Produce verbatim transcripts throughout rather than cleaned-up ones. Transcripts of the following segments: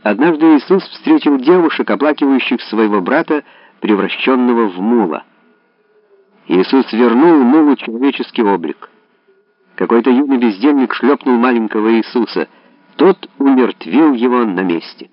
Однажды Иисус встретил девушек, оплакивающих своего брата, превращенного в мула. Иисус вернул мулу человеческий облик. Какой-то юный бездельник шлепнул маленького Иисуса. Тот умертвил его на месте.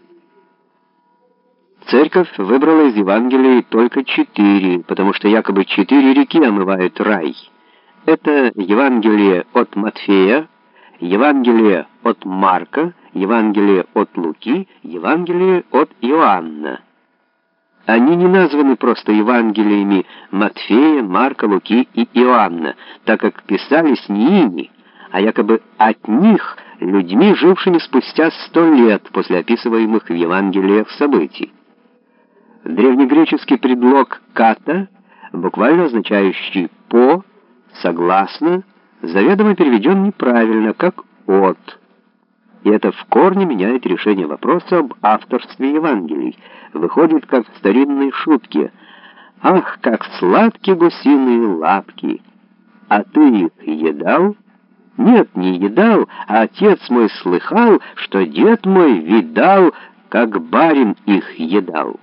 Церковь выбрала из Евангелий только четыре, потому что якобы четыре реки омывают рай. Это Евангелие от Матфея, Евангелие от Марка, Евангелие от Луки, Евангелие от Иоанна. Они не названы просто Евангелиями Матфея, Марка, Луки и Иоанна, так как писались не ими, а якобы от них, людьми, жившими спустя сто лет после описываемых в Евангелиях событий. Древнегреческий предлог «ката», буквально означающий «по», «согласно», заведомо переведен неправильно, как «от». И это в корне меняет решение вопроса об авторстве Евангелий. Выходит, как в старинной шутке: «Ах, как сладки гусиные лапки! А ты их едал?» «Нет, не едал, а отец мой слыхал, что дед мой видал, как барин их едал».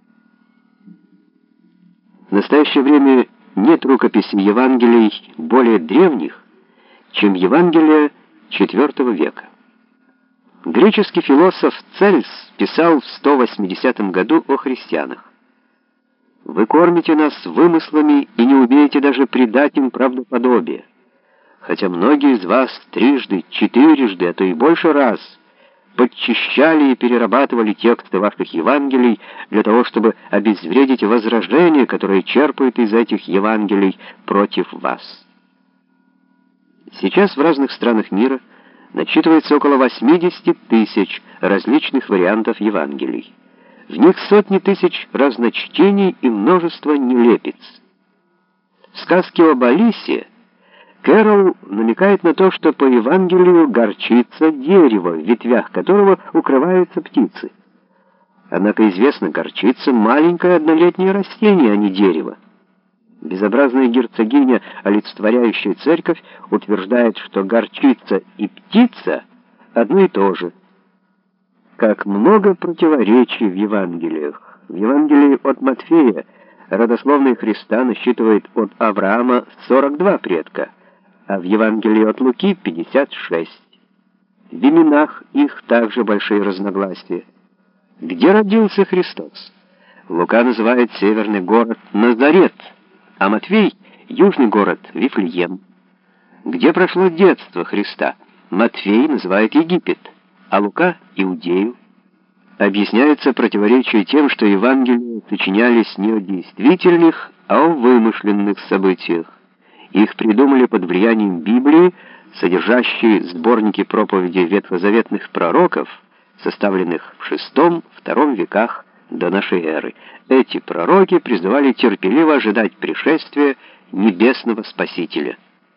В настоящее время нет рукописей Евангелий более древних, чем Евангелие четвёртого века. Греческий философ Цельс писал в сто восьмидесятом году о христианах: «Вы кормите нас вымыслами и не умеете даже придать им правдоподобие, хотя многие из вас трижды, четырежды, а то и больше раз подчищали и перерабатывали тексты ваших Евангелий для того, чтобы обезвредить возражения, которые черпают из этих Евангелий против вас». Сейчас в разных странах мира насчитывается около восьмидесяти тысяч различных вариантов Евангелий. В них сотни тысяч разночтений и множество нелепиц. В сказке об Алисе Кэрол намекает на то, что по Евангелию горчица — дерево, в ветвях которого укрываются птицы. Однако известно, горчица — маленькое однолетнее растение, а не дерево. Безобразная герцогиня, олицетворяющая церковь, утверждает, что горчица и птица — одно и то же. Как много противоречий в Евангелиях. В Евангелии от Матфея родословная Христа насчитывает от Авраама сорок два предка, а в Евангелии от Луки — пятьдесят шесть. В именах их также большие разногласия. Где родился Христос? Лука называет северный город Назарет, а Матфей — южный город Вифлеем. Где прошло детство Христа? Матфей называет Египет, а Лука — Иудею. Объясняется противоречие тем, что Евангелия сочинялись не о действительных, а о вымышленных событиях. Их придумали под влиянием Библии, содержащей сборники проповедей ветхозаветных пророков, составленных в шестом-втором веках до нашей эры. Эти пророки призывали терпеливо ожидать пришествия небесного Спасителя.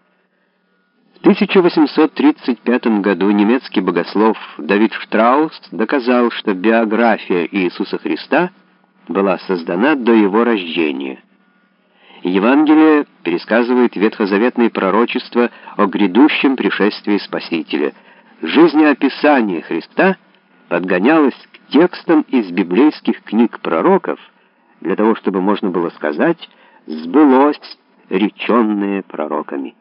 В тысяча восемьсот тридцать пятом году немецкий богослов Давид Штраус доказал, что биография Иисуса Христа была создана до его рождения. Евангелие пересказывает ветхозаветные пророчества о грядущем пришествии Спасителя. Жизнеописание Христа подгонялось к текстам из библейских книг пророков для того, чтобы можно было сказать «сбылось реченное пророками».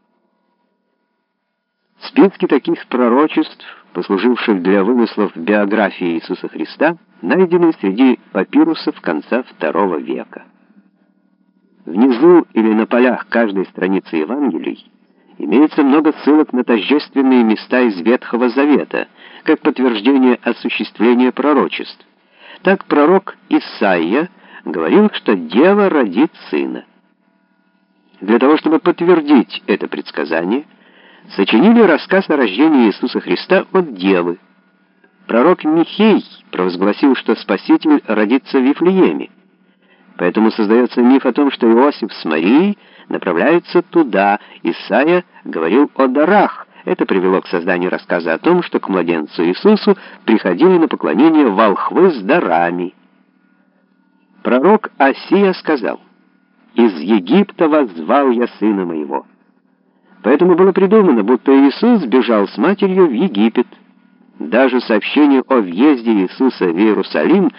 Списки таких пророчеств, послуживших для вымыслов биографии Иисуса Христа, найдены среди папирусов конца второго века. Внизу или на полях каждой страницы Евангелий имеется много ссылок на тождественные места из Ветхого Завета, как подтверждение осуществления пророчеств. Так пророк Исаия говорил, что дева родит сына. Для того, чтобы подтвердить это предсказание, сочинили рассказ о рождении Иисуса Христа от девы. Пророк Михей провозгласил, что Спаситель родится в Вифлееме. Поэтому создается миф о том, что Иосиф с Марией направляются туда. Исаия говорил о дарах. Это привело к созданию рассказа о том, что к младенцу Иисусу приходили на поклонение волхвы с дарами. Пророк Осия сказал: «Из Египта воззвал я сына моего». Поэтому было придумано, будто Иисус бежал с матерью в Египет. Даже сообщение о въезде Иисуса в Иерусалим